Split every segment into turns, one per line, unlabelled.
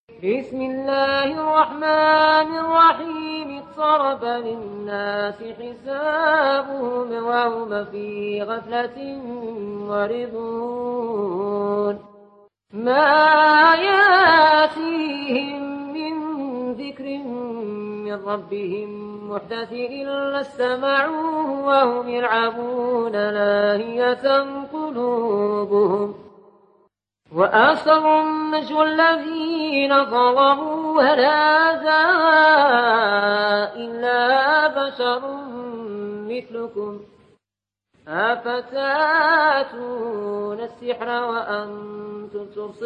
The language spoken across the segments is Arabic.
بسم الله الرحمن الرحيم اقترب للناس حسابهم وهم في غفلة معرضون ما ياتيهم من ذكر من ربهم محدث إلا استمعوه وهم يلعبون لاهية قلوبهم وأسروا النجوى الذين ظلموا هل هذا إلا بشر مثلكم أفتاتون السحر وأنتم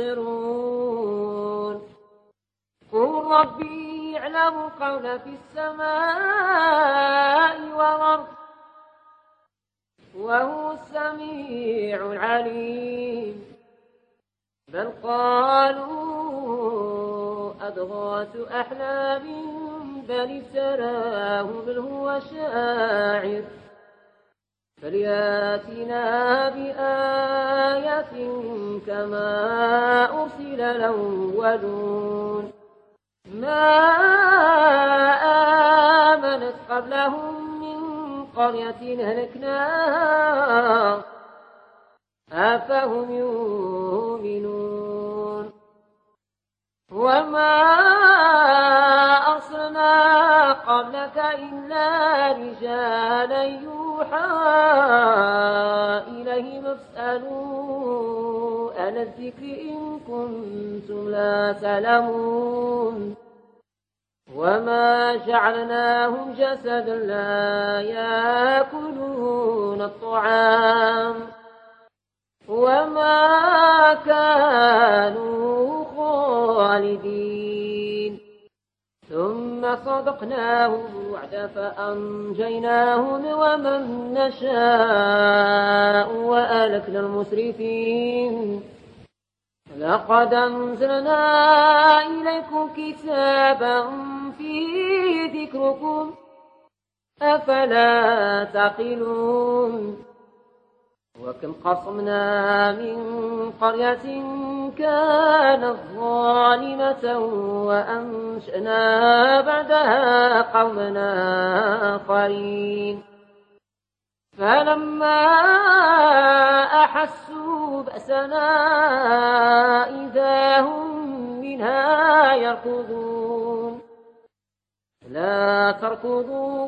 تبصرون قل ربي يعلم القول في السماء والأرض وهو السميع العليم بل قالوا أضغاث أحلام بل افتراه بل هو شاعر فلياتنا بآية كما أرسل الأولون ما آمنت قبلهم من قرية أهلكناها أفهم يؤمنون وما أرسلنا قبلك إلا رجالا يوحى إليهم فاسألوا أهل الذكر إن كنتم لا تعلمون وما جعلناهم جسدا لا يأكلون الطعام وما كانوا خالدين ثم صدقناهم الوعد فأنجيناهم ومن نشاء وأهلكنا المسرفين لقد أنزلنا إليكم كتابا فيه ذكركم أفلا تعقلون وكم قصمنا من قرية كانت ظالمة وأنشأنا بعدها قومنا آخرين فلما أحسوا بأسنا إذا هم منها يركضون لا تركضوا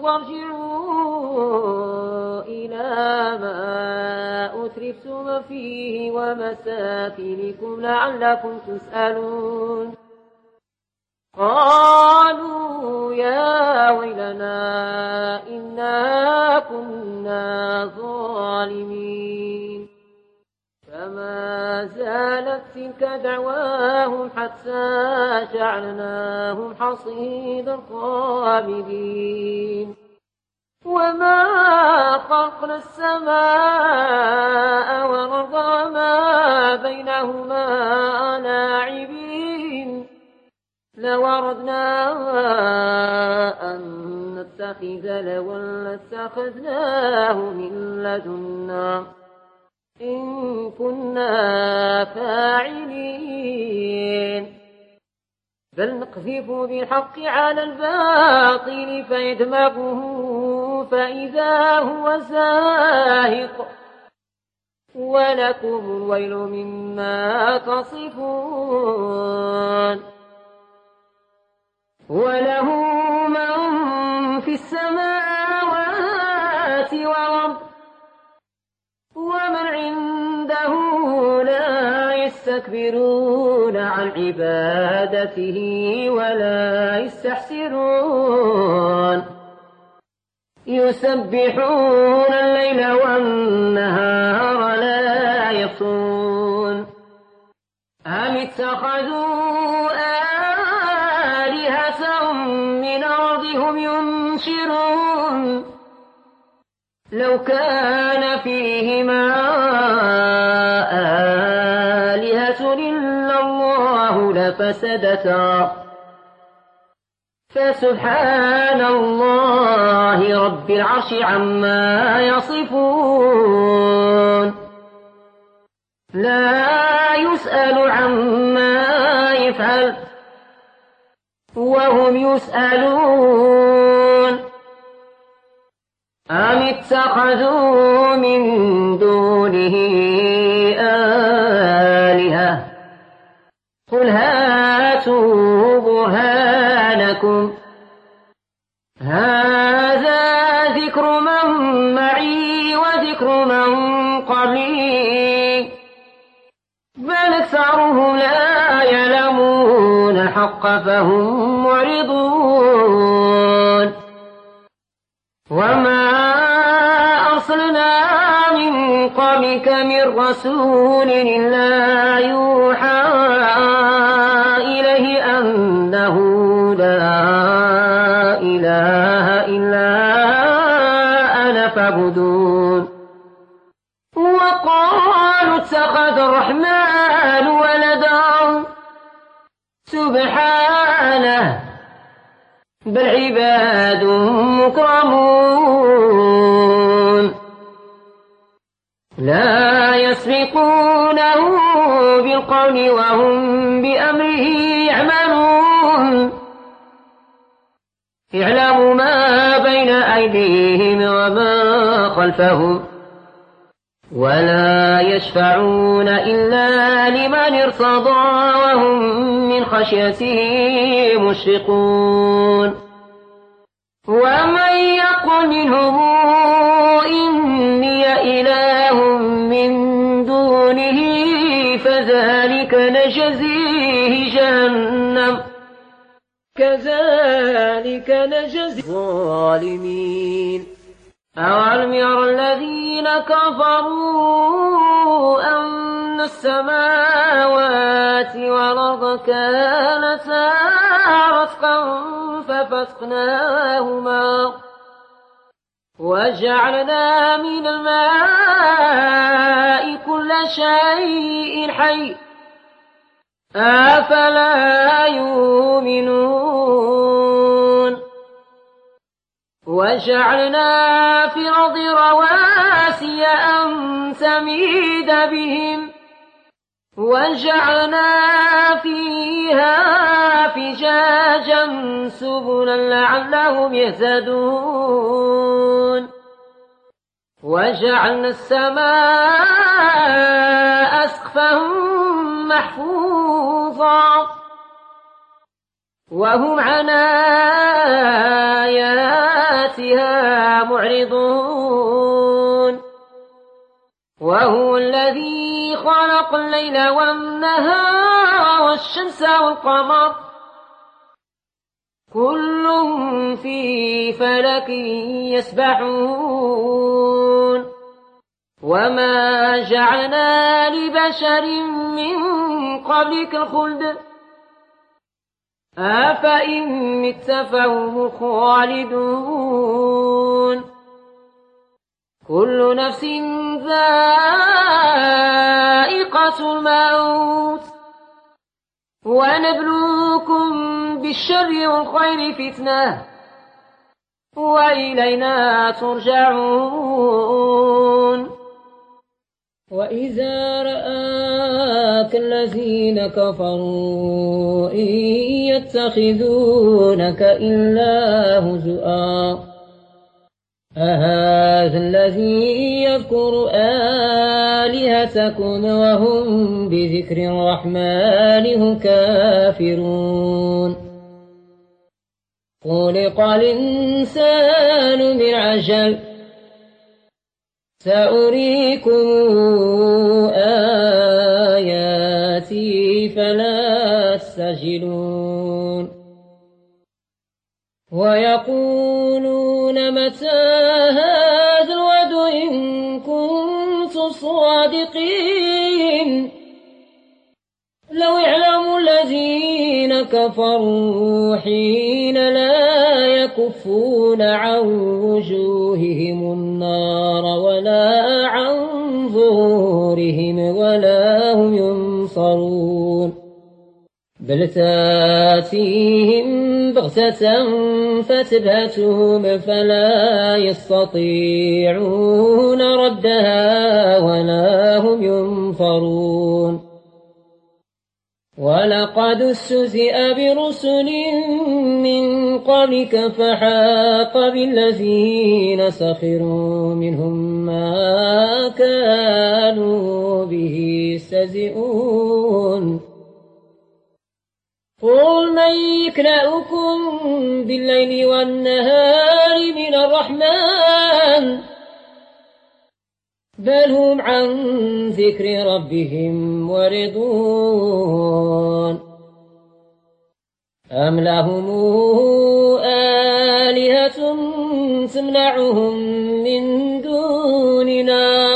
وارجعوا إلى ما أترفتم فيه ومساكنكم لعلكم تسألون قالوا يا ويلنا إنا كنا ظالمين فما زالت تلك دعواهم حتى جعلناهم حصيدا خامدين وما خلقنا السماء والأرض وما بينهما لاعبين لو أردنا أن نتخذ لوا لاتخذناه من لدنا إن كنا فاعلين بل نقذف بالحق على الباطل فيدمغه فإذا هو زاهق ولكم الويل مما تصفون وله من في السماوات والأرض ومن عنده لا يستكبرون عن عبادته ولا يستحسرون يسبحون الليل والنهار لا يفترون أم اتخذوا آلهة من أرضهم ينشرون لو كان فيهما آلهة إلا الله لفسدتا فسبحان الله رب العرش عما يصفون لا يسأل عما يفعل وهم يسألون أم اتخذوا من دونه آلهة قل هاتوا برهانكم هذا ذكر من معي وذكر من قبلي بل أكثرهم لا يعلمون الحق فهم معرضون وما أرسلنا من قبلك من رسول إلا يوحى إليه أنه لا إله إلا أنا فاعبدون وقالوا اتخذ الرحمن ولدا سبحانه بل عباد مكرمون لا يسبقونه بالقول وهم بأمره يعملون يعلم ما بين أيديهم وما خلفهم ولا يشفعون إلا لمن ارتضى وهم من خشيته مشفقون ومن يقل منهم إني إله من دونه فذلك نجزيه جهنم كذلك نجزي الظالمين أولم ير الذين كفروا أن السماوات والأرض كانتا رتقا ففتقناهما وجعلنا من الماء كل شيء حي أفلا يؤمنون وجعلنا في الأرض رواسي أن تميد بهم وجعلنا فيها فجاجا سبلا لعلهم يهتدون وجعلنا السماء سقفا محفوظا وهم عن آياتها معرضون وهو الذي خلق الليل والنهار والشمس والقمر كل في فلك يسبحون وما جعلنا لبشر من قبلك الخلد أفإن مت فهم خالدون كل نفس ذائقة الموت ونبلوكم بالشر والخير فتنة وإلينا ترجعون وإذا رآك الذين كفروا إن يتخذونك إلا هزؤا أهذا الذي يذكر آلهتكم وهم بذكر الرحمن هم كافرون خلق الإنسان من عجل سأريكم آياتي فلا تستعجلون ويقولون متى هذا الوعد إن كنتم صادقين لو يعلم الذين كفروا حين لا يكفون عن وجوههم النار ولا عن ظهورهم ولا هم ينصرون بل تاتيهم بغتة فتبهتهم فلا يستطيعون ردها ولا هم ينصرون ولقد استهزئ برسل من قبلك فحاق بالذين سخروا منهم ما كانوا به يستهزئون قل من يكلأكم بالليل والنهار من الرحمن بل هم عن ذكر ربهم معرضون أم لهم آلهة تمنعهم من دوننا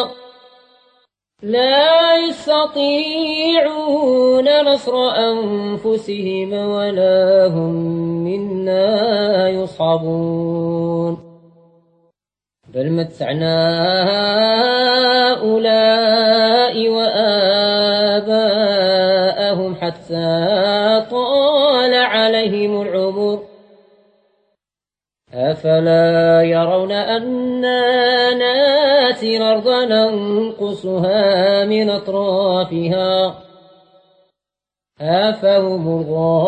لا يستطيعون نصر أنفسهم ولا هم منا يصحبون بل متعنا هؤلاء وآباءهم حتى طال عليهم العمر أفلا يرون أنا ناتي الأرض ننقصها من أطرافها أفهم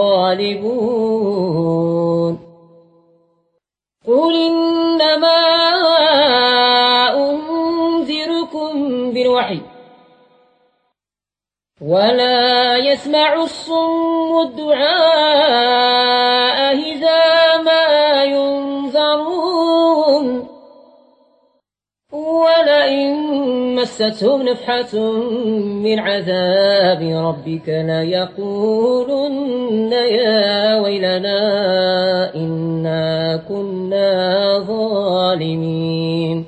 الغالبون قل إنما أنذركم بالوحي ولا يسمع الصم الدعاء إذا ما ينذرون ولئن مستهم نفحة من عذاب ربك ليقولن يا ويلنا إنا كنا ظالمين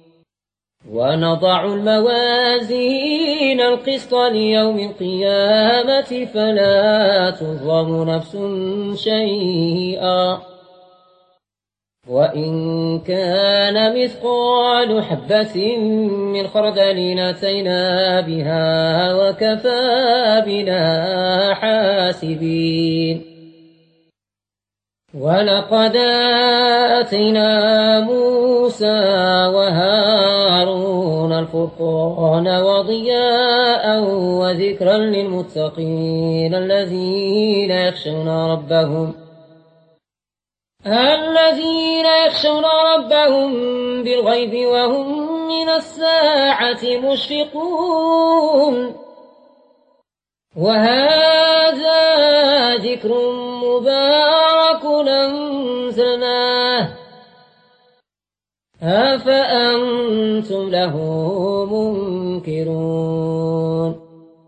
ونضع الموازين القسط ليوم القيامة فلا تظلم نفس شيئا وإن كان مثقال حبة من خردل أتينا بها وكفى بنا حاسبين ولقد آتينا موسى وهارون الفرقان وضياء وذكرا للمتقين الذين يخشون ربهم بالغيب وهم من الساعة مشفقون وهذا ذكر مبارك أنزلناه أفأنتم له منكرون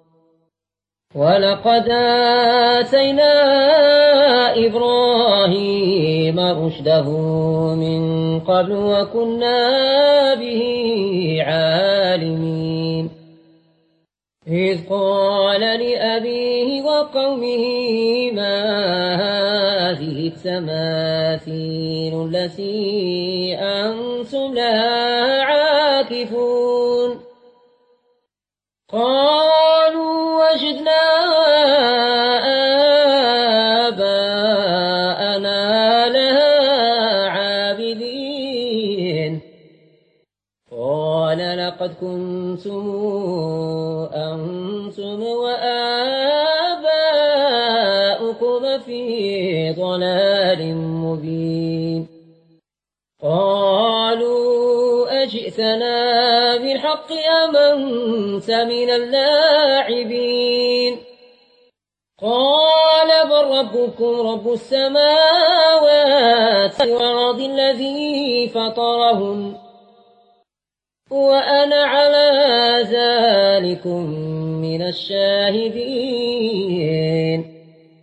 ولقد آتينا إبراهيم رشده من قبل وكنا به عالمين إذ قال لأبيه وقومه ما هذه التماثيل التي أنتم لها عاكفون قالوا وجدنا آباءنا لها عابدين قال لقد كنتم أنتم وآباؤكم في ضلال مبين قالوا أجئتنا بالحق أم أنت من اللاعبين قال بل ربكم رب السماوات والأرض الذي فطرهن وأنا على ذلكم من الشاهدين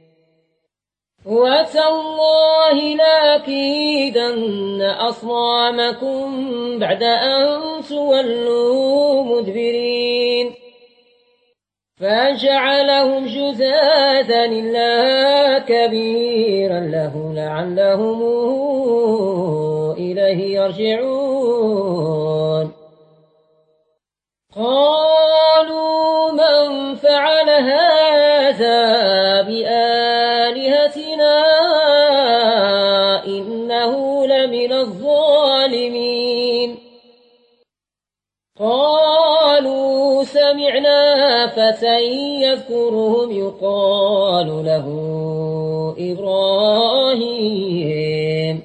وتالله لأكيدن أصنامكم بعد أن تولوا مدبرين فجعلهم جذاذا إلا كبيرا له لعلهم إليه يرجعون قالوا من فعل هذا بآلهتنا إنه لمن الظالمين قالوا سمعنا فتى يذكرهم يقال له إبراهيم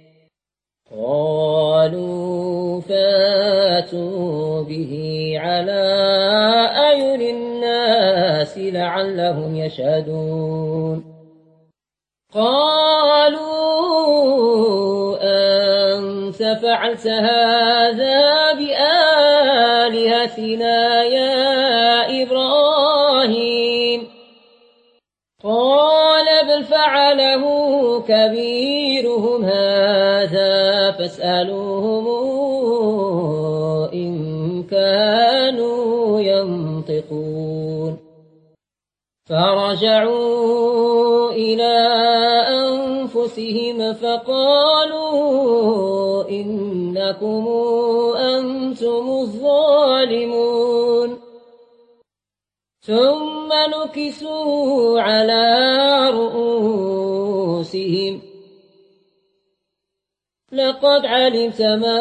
قالوا فاتوا به على أعين الناس لعلهم يشهدون قالوا أنت فعلت هذا بآلهتنا يا إبراهيم قال بل فعله كبيرهم هذا فاسألوهم إن كانوا ينطقون فرجعوا إلى أنفسهم فقالوا إنكم أنتم الظالمون ثم نكسوا على رؤوسهم لقد علمت ما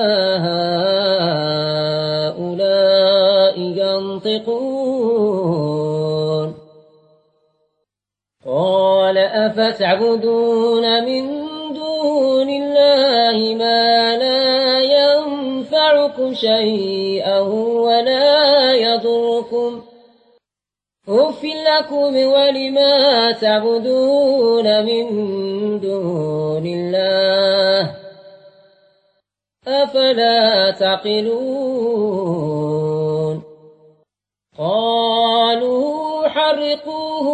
هؤلاء ينطقون قال أفتعبدون من دون الله ما لا ينفعكم شيئا ولا يضركم أف لكم ولما تعبدون من دون الله أفلا تعقلون قالوا حرقوه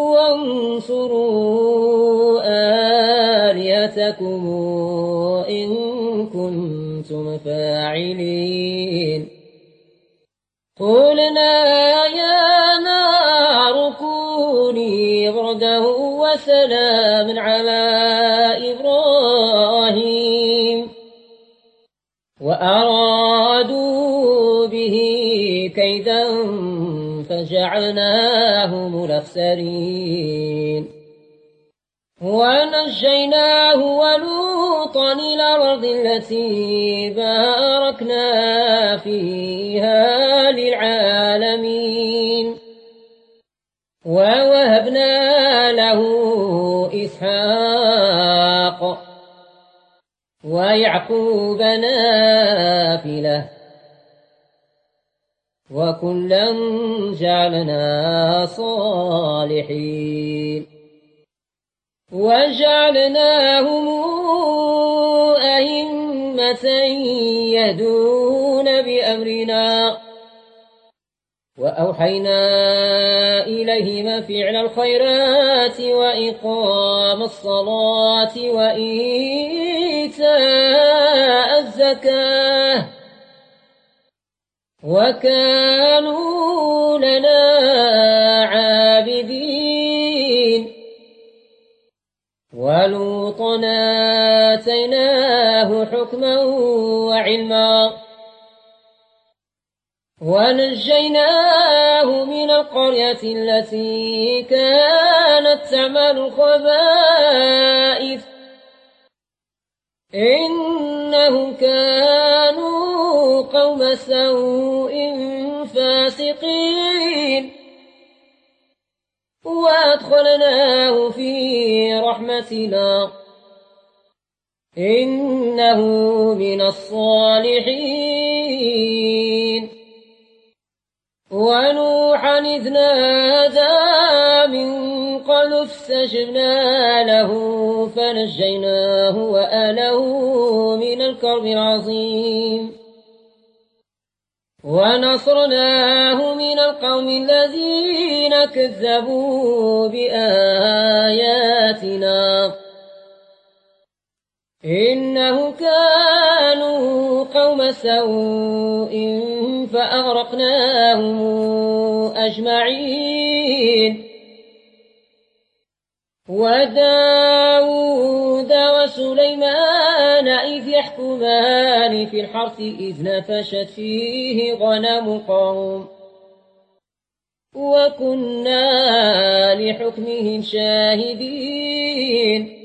وانصروا آلهتكم إن كنتم فاعلين قلنا يا نار كوني بردا وسلاما على إبراهيم وأرادوا به كيدا فجعلناهم الأخسرين ونجيناه ولوطا إلى الأرض التي باركنا فيها للعالمين ووهبنا له إسحاق ويعقوب نافلة وكلا جعلنا صالحين وجعلناهم أئمة يهدون بأمرنا وأوحينا إليهم فعل الخيرات وإقام الصلاة وإيتاء الزكاة وكانوا لنا عابدين ولوطا آتيناه حكما وعلما ونجيناه من القرية التي كانت تعمل الخبائث إنهم كانوا قوم سوء فاسقين وأدخلناه في رحمتنا إنه من الصالحين ونوحا إذ نادى من قبل فاستجبنا له فنجيناه وأهله من الكرب العظيم ونصرناه من القوم الذين كذبوا بآياتنا إنه كانوا قوم سوء فأغرقناهم أجمعين وداود وسليمان إذ يحكمان في الحرث إذ نفشت فيه غنم قوم وكنا لحكمهم شاهدين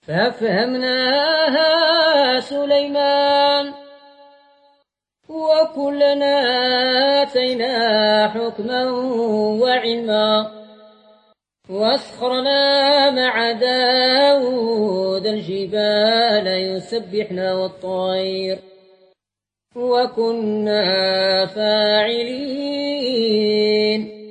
ففهمناها سليمان وكلا وكلنا آتينا حكما وعلما واسخرنا مع داود الجبال يسبحن والطير وكنا فاعلين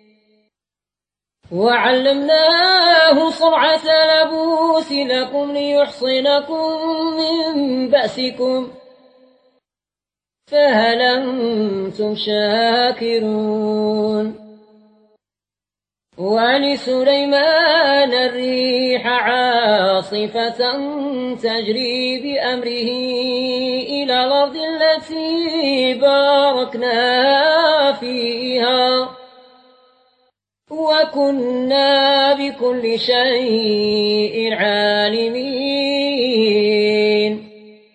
وعلمناه صنعة لبوس لكم ليحصنكم من بأسكم فهل أنتم شاكرون ولسليمان الريح عاصفة تجري بأمره إلى الأرض التي باركنا فيها وكنا بكل شيء عالمين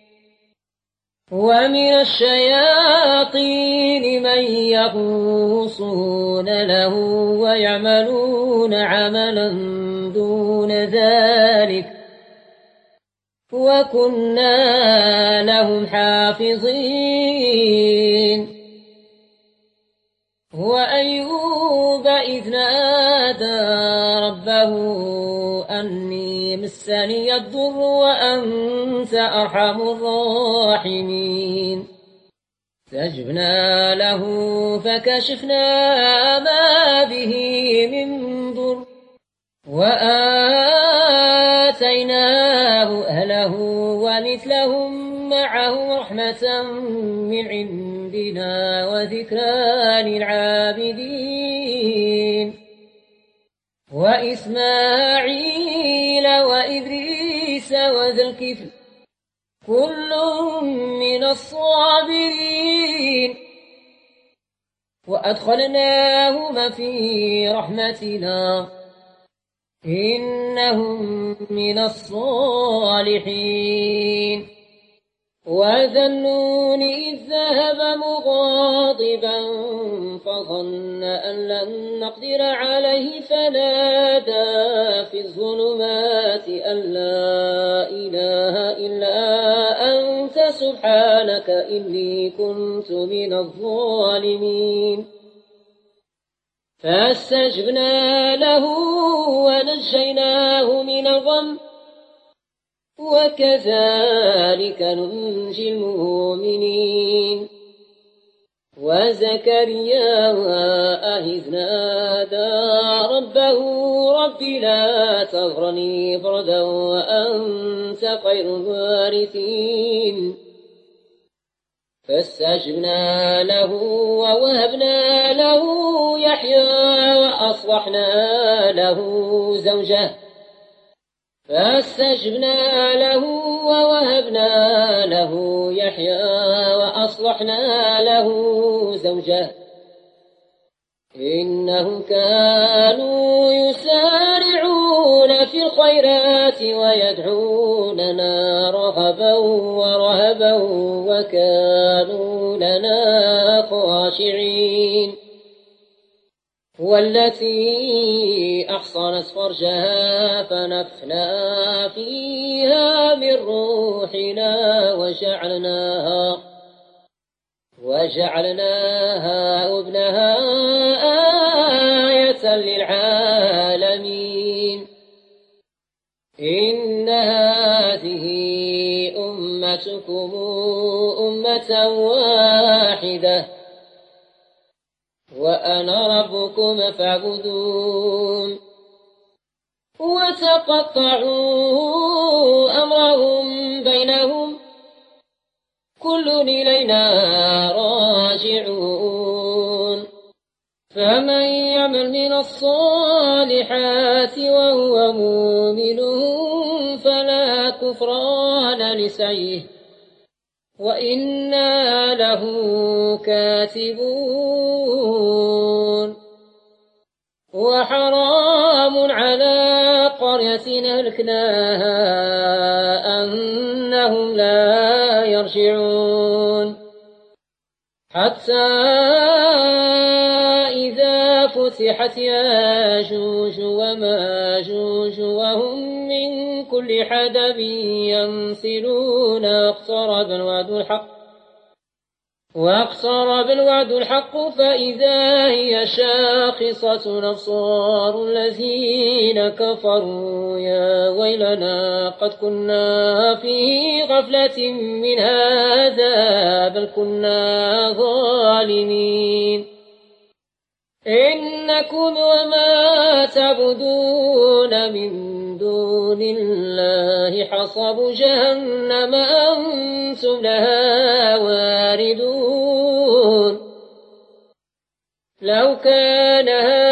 ومن الشياطين من يغوصون له ويعملون عملا دون ذلك وكنا لهم حافظين وأيوب إذ نادى ربه أني مسني الضر وأنت أرحم الراحمين فاستجبنا له فكشفنا ما به من ضر وآتيناه أهله ومثلهم معه رحمة من عندنا وذكرى للعابدين وإسماعيل وإدريس وذا الكفل كل من الصابرين وأدخلناهما في رحمتنا إنهم من الصالحين وذا النون إذ ذهب مغاضبا فظن أن لن نقدر عليه فنادى في الظلمات أن لا إله إلا أنت سبحانك إني كنت من الظالمين فاستجبنا له ونجيناه من الغم وكذلك ننجي المؤمنين وزكريا إذ نادى ربه رب لا تذرني فردا وأنت خير الوارثين فاستجبنا له ووهبنا له يحيى وأصلحنا له زوجه فاستجبنا له ووهبنا له يحيى وأصلحنا له زوجه إنهم كانوا يسارعون في الخيرات ويدعوننا رغبا ورهبا وكانوا لنا خاشعين والتي أحصنت فرجها فنفخنا فيها من روحنا وجعلناها وابنها آية للعالمين إن هذه أمتكم أمة واحدة وأنا ربكم فاعبدون وتقطعوا أمرهم بينهم كل إلينا راجعون فمن يعمل من الصالحات وهو مؤمن فلا كفران لسعيه وإنا له كاتبون وحرام على قرية أهلكناها أنهم لا يرجعون حتى إذا فتحت ياجوج وماجوج وهم من كل حدب ينسلون اقترب الوعد الحق واقترب الوعد الحق فإذا هي شاخصة أبصار الذين كفروا يا ويلنا قد كنا في غفلة من هذا بل كنا ظالمين إنكم وما تعبدون من دون الله حصب جهنم أنتم لها واردون لو كان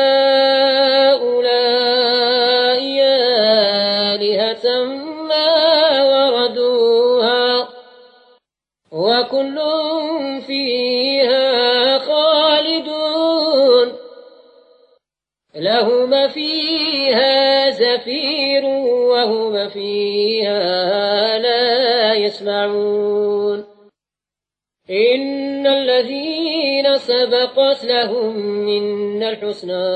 هؤلاء آلهة ما وردوها وكل فيها خالدون لهم فيها زفير وهم فيها لا يسمعون إن الذين سبقت لهم منا الحسنى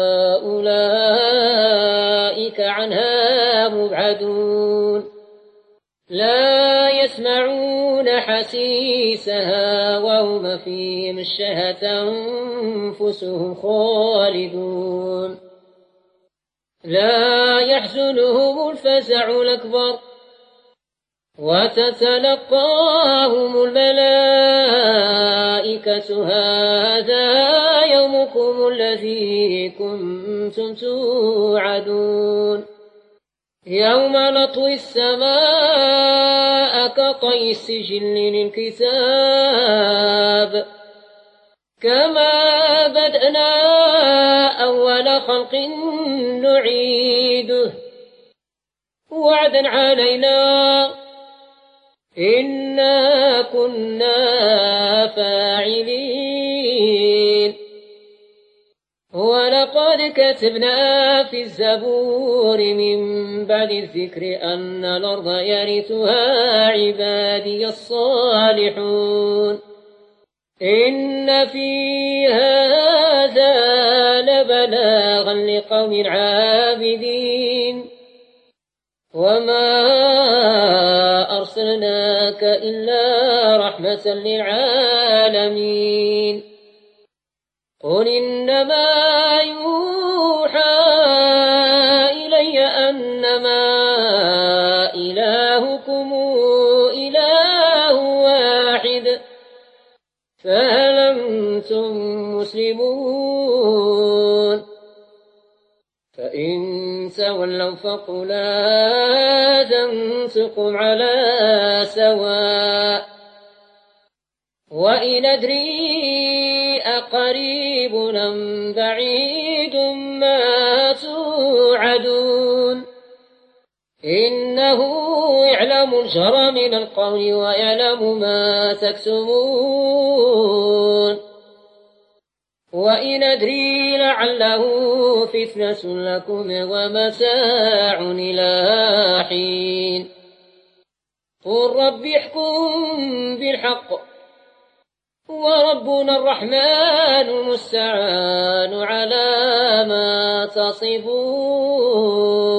أولئك عنها مبعدون لا يسمعون حسيسها وهم فيما اشتهت أنفسهم خالدون لا يحزنهم الفزع الأكبر وتتلقاهم الملائكة هذا يومكم الذي كنتم توعدون يوم نطوي السماء كطي السجل للكتاب كما بدأنا أول خلق نعيده وعدا علينا إنا كنا فاعلين ولقد كتبنا في الزبور من بعد الذكر أن الأرض يرثها عبادي الصالحون إن في هذا لبلاغا لقوم عابدين وما أرسلناك إلا رحمة للعالمين قل إنما يوحى إلي أنما إلهكم إله واحد فهل أنتم مسلمون فإن تولوا فقل آذنتكم على سواء وإن أدري أقريب أم بعيد ما توعدون إنه يعلم الجهر من القول ويعلم ما تكتمون وإن أدري لعله فتنة لكم ومتاع إلى حين قل رب احكم بالحق وربنا الرحمن المستعان على ما تصفون